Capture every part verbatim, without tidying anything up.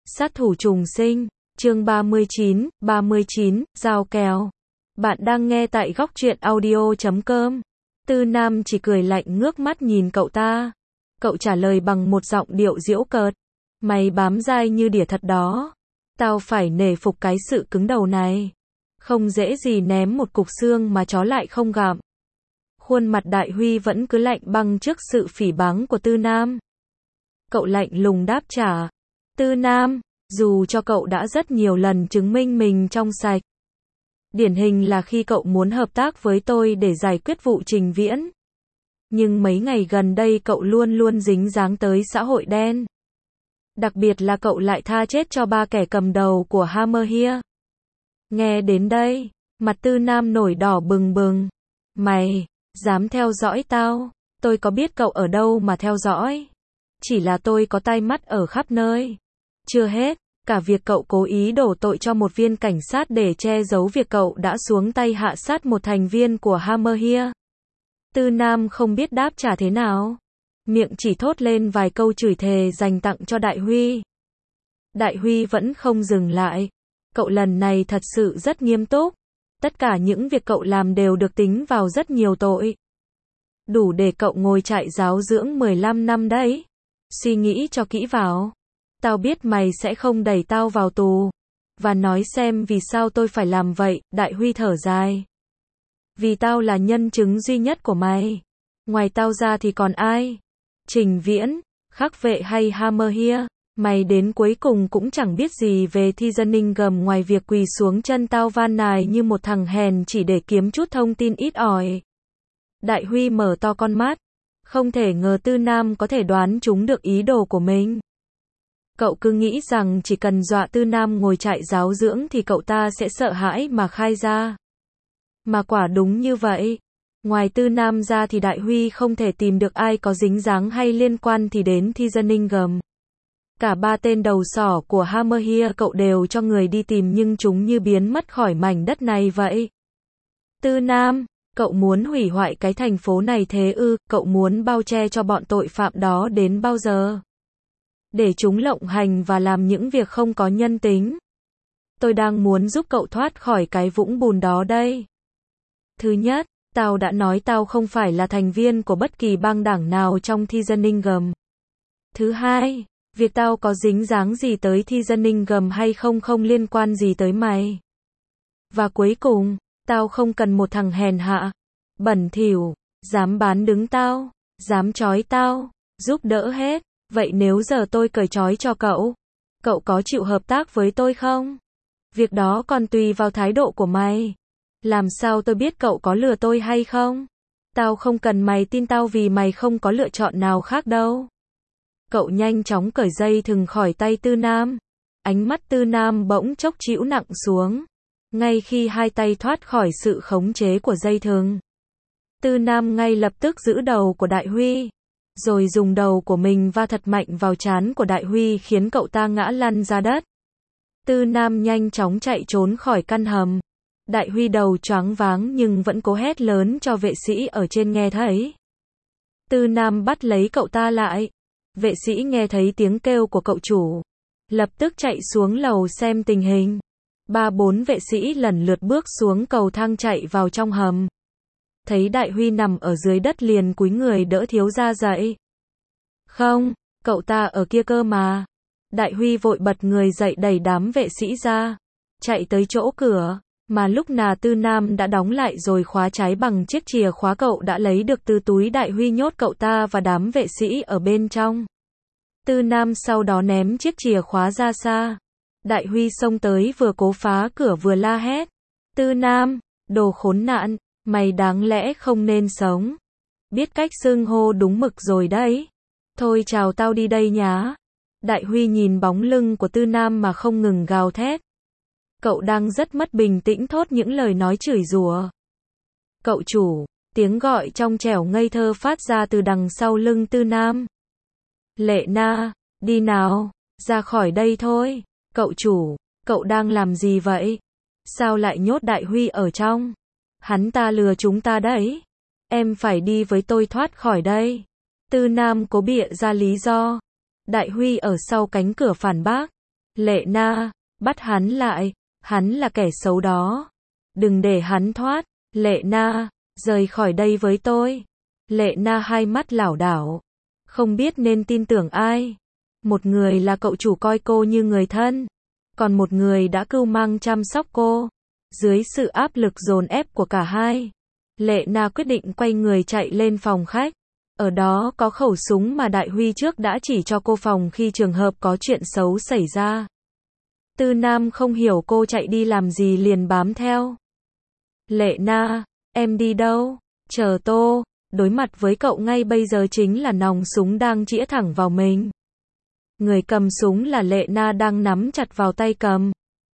Sát thủ trùng sinh, chương ba mươi chín, ba mươi chín, giao kèo. Bạn đang nghe tại góc truyện audio chấm com. Tư Nam chỉ cười lạnh ngước mắt nhìn cậu ta. Cậu trả lời bằng một giọng điệu giễu cợt. Mày bám dai như đỉa thật đó. Tao phải nể phục cái sự cứng đầu này. Không dễ gì ném một cục xương mà chó lại không gặm. Khuôn mặt Đại Huy vẫn cứ lạnh băng trước sự phỉ báng của Tư Nam. Cậu lạnh lùng đáp trả. Tư Nam, dù cho cậu đã rất nhiều lần chứng minh mình trong sạch. Điển hình là khi cậu muốn hợp tác với tôi để giải quyết vụ Trình Viễn. Nhưng mấy ngày gần đây cậu luôn luôn dính dáng tới xã hội đen. Đặc biệt là cậu lại tha chết cho ba kẻ cầm đầu của Hammer Here. Nghe đến đây, mặt Tư Nam nổi đỏ bừng bừng. Mày, dám theo dõi tao? Tôi có biết cậu ở đâu mà theo dõi. Chỉ là tôi có tai mắt ở khắp nơi. Chưa hết, cả việc cậu cố ý đổ tội cho một viên cảnh sát để che giấu việc cậu đã xuống tay hạ sát một thành viên của Hammer Here. Tư Nam không biết đáp trả thế nào. Miệng chỉ thốt lên vài câu chửi thề dành tặng cho Đại Huy. Đại Huy vẫn không dừng lại. Cậu lần này thật sự rất nghiêm túc. Tất cả những việc cậu làm đều được tính vào rất nhiều tội. Đủ để cậu ngồi trại giáo dưỡng mười lăm năm đấy. Suy nghĩ cho kỹ vào. Tao biết mày sẽ không đẩy tao vào tù. Và nói xem vì sao tôi phải làm vậy. Đại Huy thở dài. Vì tao là nhân chứng duy nhất của mày. Ngoài tao ra thì còn ai? Trình Viễn, Khắc Vệ hay Hammer Here? Mày đến cuối cùng cũng chẳng biết gì về Thieseningam ngoài việc quỳ xuống chân tao van nài như một thằng hèn chỉ để kiếm chút thông tin ít ỏi. Đại Huy mở to con mắt. Không thể ngờ Tư Nam có thể đoán trúng được ý đồ của mình. Cậu cứ nghĩ rằng chỉ cần dọa Tư Nam ngồi trại giáo dưỡng thì cậu ta sẽ sợ hãi mà khai ra. Mà quả đúng như vậy. Ngoài Tư Nam ra thì Đại Huy không thể tìm được ai có dính dáng hay liên quan thì đến Thieseningam. Cả ba tên đầu sỏ của Hammer Here cậu đều cho người đi tìm nhưng chúng như biến mất khỏi mảnh đất này vậy. Tư Nam, cậu muốn hủy hoại cái thành phố này thế ư? Cậu muốn bao che cho bọn tội phạm đó đến bao giờ? Để chúng lộng hành và làm những việc không có nhân tính. Tôi đang muốn giúp cậu thoát khỏi cái vũng bùn đó đây. Thứ nhất, tao đã nói tao không phải là thành viên của bất kỳ bang đảng nào trong Thieseningam. Thứ hai, việc tao có dính dáng gì tới Thieseningam hay không không liên quan gì tới mày. Và cuối cùng, tao không cần một thằng hèn hạ, bẩn thỉu, dám bán đứng tao, dám trói tao, giúp đỡ hết. Vậy nếu giờ tôi cởi trói cho cậu, cậu có chịu hợp tác với tôi không? Việc đó còn tùy vào thái độ của mày. Làm sao tôi biết cậu có lừa tôi hay không? Tao không cần mày tin tao vì mày không có lựa chọn nào khác đâu. Cậu nhanh chóng cởi dây thừng khỏi tay Tư Nam. Ánh mắt Tư Nam bỗng chốc chĩu nặng xuống. Ngay khi hai tay thoát khỏi sự khống chế của dây thừng, Tư Nam ngay lập tức giữ đầu của Đại Huy. Rồi dùng đầu của mình va thật mạnh vào trán của Đại Huy khiến cậu ta ngã lăn ra đất. Tư Nam nhanh chóng chạy trốn khỏi căn hầm. Đại Huy đầu choáng váng nhưng vẫn cố hét lớn cho vệ sĩ ở trên nghe thấy. Tư Nam bắt lấy cậu ta lại. Vệ sĩ nghe thấy tiếng kêu của cậu chủ. Lập tức chạy xuống lầu xem tình hình. Ba bốn vệ sĩ lần lượt bước xuống cầu thang chạy vào trong hầm. Thấy Đại Huy nằm ở dưới đất liền cúi người đỡ thiếu gia dậy. Không, cậu ta ở kia cơ mà. Đại Huy vội bật người dậy đẩy đám vệ sĩ ra. Chạy tới chỗ cửa, mà lúc nào Tư Nam đã đóng lại rồi khóa trái bằng chiếc chìa khóa cậu đã lấy được từ túi. Đại Huy nhốt cậu ta và đám vệ sĩ ở bên trong. Tư Nam sau đó ném chiếc chìa khóa ra xa. Đại Huy xông tới vừa cố phá cửa vừa la hét. Tư Nam, đồ khốn nạn, mày đáng lẽ không nên sống. Biết cách xưng hô đúng mực rồi đấy. Thôi chào tao đi đây nhá. Đại Huy nhìn bóng lưng của Tư Nam mà không ngừng gào thét. Cậu đang rất mất bình tĩnh thốt những lời nói chửi rủa. Cậu chủ, tiếng gọi trong trẻo ngây thơ phát ra từ đằng sau lưng Tư Nam. Lệ Na, đi nào, ra khỏi đây thôi. Cậu chủ, cậu đang làm gì vậy? Sao lại nhốt Đại Huy ở trong? Hắn ta lừa chúng ta đấy. Em phải đi với tôi thoát khỏi đây. Tư Nam cố bịa ra lý do. Đại Huy ở sau cánh cửa phản bác. Lệ Na, bắt hắn lại, hắn là kẻ xấu đó. Đừng để hắn thoát. Lệ Na, rời khỏi đây với tôi. Lệ Na hai mắt lảo đảo, không biết nên tin tưởng ai. Một người là cậu chủ coi cô như người thân, còn một người đã cưu mang chăm sóc cô. Dưới sự áp lực dồn ép của cả hai, Lệ Na quyết định quay người chạy lên phòng khách. Ở đó có khẩu súng mà Đại Huy trước đã chỉ cho cô phòng khi trường hợp có chuyện xấu xảy ra. Tư Nam không hiểu cô chạy đi làm gì liền bám theo. Lệ Na, em đi đâu? Chờ Tô. Đối mặt với cậu ngay bây giờ chính là nòng súng đang chĩa thẳng vào mình. Người cầm súng là Lệ Na đang nắm chặt vào tay cầm.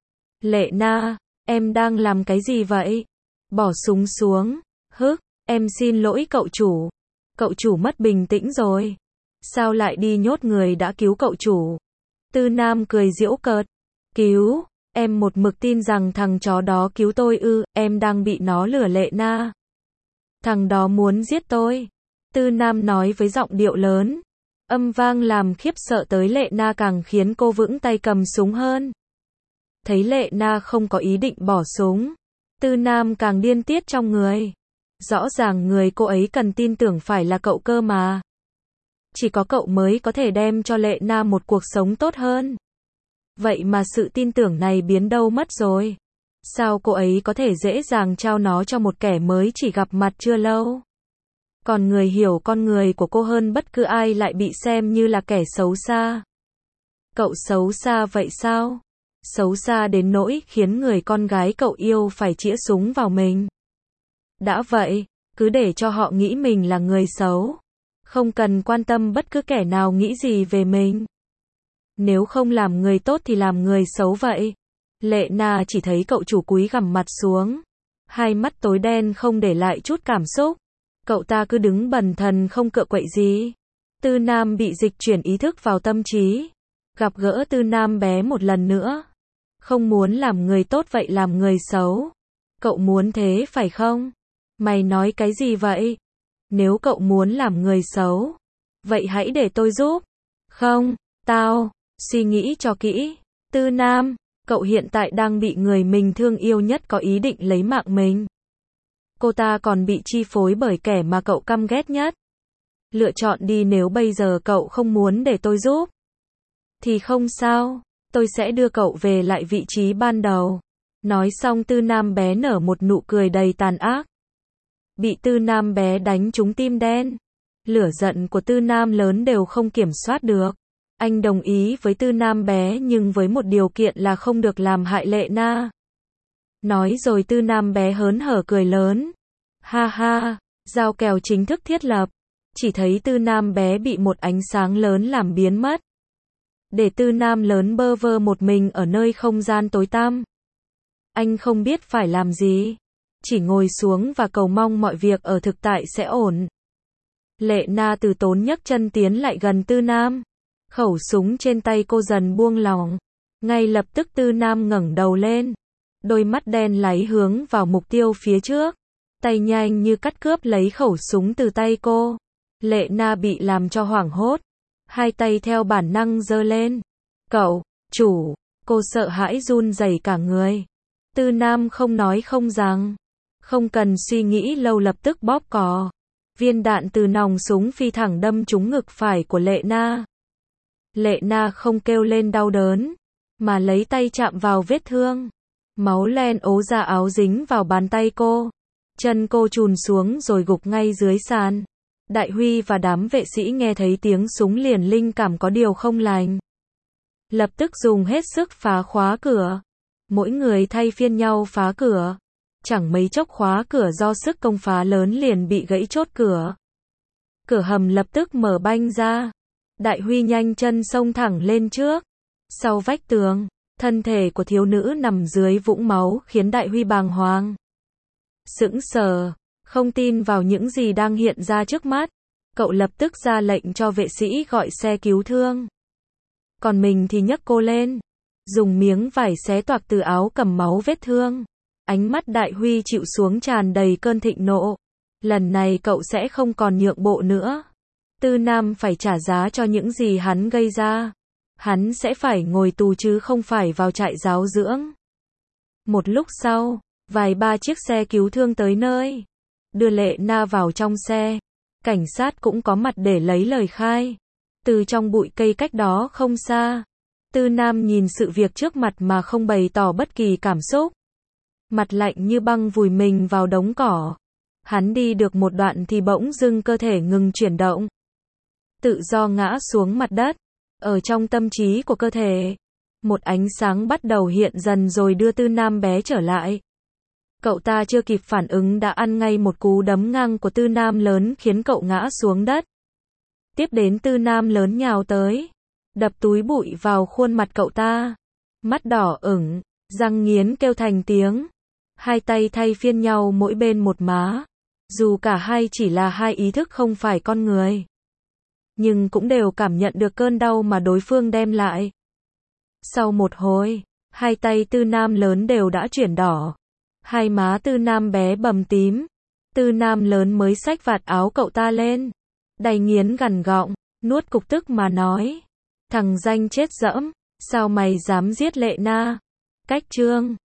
Lệ Na, em đang làm cái gì vậy? Bỏ súng xuống. Hức, em xin lỗi cậu chủ. Cậu chủ mất bình tĩnh rồi. Sao lại đi nhốt người đã cứu cậu chủ? Tư Nam cười giễu cợt. Cứu, em một mực tin rằng thằng chó đó cứu tôi ư, em đang bị nó lừa. Lệ Na. Thằng đó muốn giết tôi. Tư Nam nói với giọng điệu lớn. Âm vang làm khiếp sợ tới Lệ Na càng khiến cô vững tay cầm súng hơn. Thấy Lệ Na không có ý định bỏ súng, Tư Nam càng điên tiết trong người. Rõ ràng người cô ấy cần tin tưởng phải là cậu cơ mà. Chỉ có cậu mới có thể đem cho Lệ Na một cuộc sống tốt hơn. Vậy mà sự tin tưởng này biến đâu mất rồi? Sao cô ấy có thể dễ dàng trao nó cho một kẻ mới chỉ gặp mặt chưa lâu? Còn người hiểu con người của cô hơn bất cứ ai lại bị xem như là kẻ xấu xa. Cậu xấu xa vậy sao? Xấu xa đến nỗi khiến người con gái cậu yêu phải chĩa súng vào mình. Đã vậy, cứ để cho họ nghĩ mình là người xấu. Không cần quan tâm bất cứ kẻ nào nghĩ gì về mình. Nếu không làm người tốt thì làm người xấu vậy. Lệ Na chỉ thấy cậu chủ cúi gằm mặt xuống. Hai mắt tối đen không để lại chút cảm xúc. Cậu ta cứ đứng bần thần không cựa quậy gì. Tư Nam bị dịch chuyển ý thức vào tâm trí. Gặp gỡ Tư Nam bé một lần nữa. Không muốn làm người tốt vậy làm người xấu. Cậu muốn thế phải không? Mày nói cái gì vậy? Nếu cậu muốn làm người xấu, vậy hãy để tôi giúp. Không, tao, suy nghĩ cho kỹ. Tư Nam, cậu hiện tại đang bị người mình thương yêu nhất có ý định lấy mạng mình. Cô ta còn bị chi phối bởi kẻ mà cậu căm ghét nhất. Lựa chọn đi, nếu bây giờ cậu không muốn để tôi giúp thì không sao, tôi sẽ đưa cậu về lại vị trí ban đầu. Nói xong Tư Nam bé nở một nụ cười đầy tàn ác. Bị Tư Nam bé đánh trúng tim đen. Lửa giận của Tư Nam lớn đều không kiểm soát được. Anh đồng ý với Tư Nam bé nhưng với một điều kiện là không được làm hại Lệ Na. Nói rồi Tư Nam bé hớn hở cười lớn. Ha ha, giao kèo chính thức thiết lập. Chỉ thấy Tư Nam bé bị một ánh sáng lớn làm biến mất. Để Tư Nam lớn bơ vơ một mình ở nơi không gian tối tăm. Anh không biết phải làm gì. Chỉ ngồi xuống và cầu mong mọi việc ở thực tại sẽ ổn. Lệ Na từ tốn nhấc chân tiến lại gần Tư Nam. Khẩu súng trên tay cô dần buông lỏng. Ngay lập tức Tư Nam ngẩng đầu lên. Đôi mắt đen láy hướng vào mục tiêu phía trước. Tay nhanh như cắt cướp lấy khẩu súng từ tay cô. Lệ Na bị làm cho hoảng hốt. Hai tay theo bản năng giơ lên. Cậu, chủ, cô sợ hãi run rẩy cả người. Tư Nam không nói không rằng. Không cần suy nghĩ lâu lập tức bóp cò. Viên đạn từ nòng súng phi thẳng đâm trúng ngực phải của Lệ Na. Lệ Na không kêu lên đau đớn, mà lấy tay chạm vào vết thương. Máu len ố ra áo dính vào bàn tay cô. Chân cô chùn xuống rồi gục ngay dưới sàn. Đại Huy và đám vệ sĩ nghe thấy tiếng súng liền linh cảm có điều không lành. Lập tức dùng hết sức phá khóa cửa. Mỗi người thay phiên nhau phá cửa. Chẳng mấy chốc khóa cửa do sức công phá lớn liền bị gãy chốt cửa. Cửa hầm lập tức mở banh ra. Đại Huy nhanh chân xông thẳng lên trước. Sau vách tường, thân thể của thiếu nữ nằm dưới vũng máu khiến Đại Huy bàng hoàng. Sững sờ, không tin vào những gì đang hiện ra trước mắt. Cậu lập tức ra lệnh cho vệ sĩ gọi xe cứu thương. Còn mình thì nhấc cô lên. Dùng miếng vải xé toạc từ áo cầm máu vết thương. Ánh mắt Đại Huy chịu xuống tràn đầy cơn thịnh nộ. Lần này cậu sẽ không còn nhượng bộ nữa. Tư Nam phải trả giá cho những gì hắn gây ra. hắn sẽ phải ngồi tù chứ không phải vào trại giáo dưỡng. Một lúc sau, vài ba chiếc xe cứu thương tới nơi, đưa Lệ Na vào trong xe. Cảnh sát cũng có mặt để lấy lời khai. Từ trong bụi cây cách đó không xa, Tư Nam nhìn sự việc trước mặt mà không bày tỏ bất kỳ cảm xúc. Mặt lạnh như băng vùi mình vào đống cỏ. Hắn đi được một đoạn thì bỗng dưng cơ thể ngừng chuyển động. Tự do ngã xuống mặt đất. Ở trong tâm trí của cơ thể, một ánh sáng bắt đầu hiện dần rồi đưa Tư Nam bé trở lại. Cậu ta chưa kịp phản ứng đã ăn ngay một cú đấm ngang của Tư Nam lớn khiến cậu ngã xuống đất. Tiếp đến Tư Nam lớn nhào tới, đập túi bụi vào khuôn mặt cậu ta. Mắt đỏ ửng, răng nghiến kêu thành tiếng. Hai tay thay phiên nhau mỗi bên một má. Dù cả hai chỉ là hai ý thức không phải con người, nhưng cũng đều cảm nhận được cơn đau mà đối phương đem lại. Sau một hồi, hai tay Tư Nam lớn đều đã chuyển đỏ. Hai má Tư Nam bé bầm tím. Tư Nam lớn mới xách vạt áo cậu ta lên, đầy nghiến gằn gọng, nuốt cục tức mà nói. Thằng danh chết dẫm, sao mày dám giết Lệ Na? Cách chương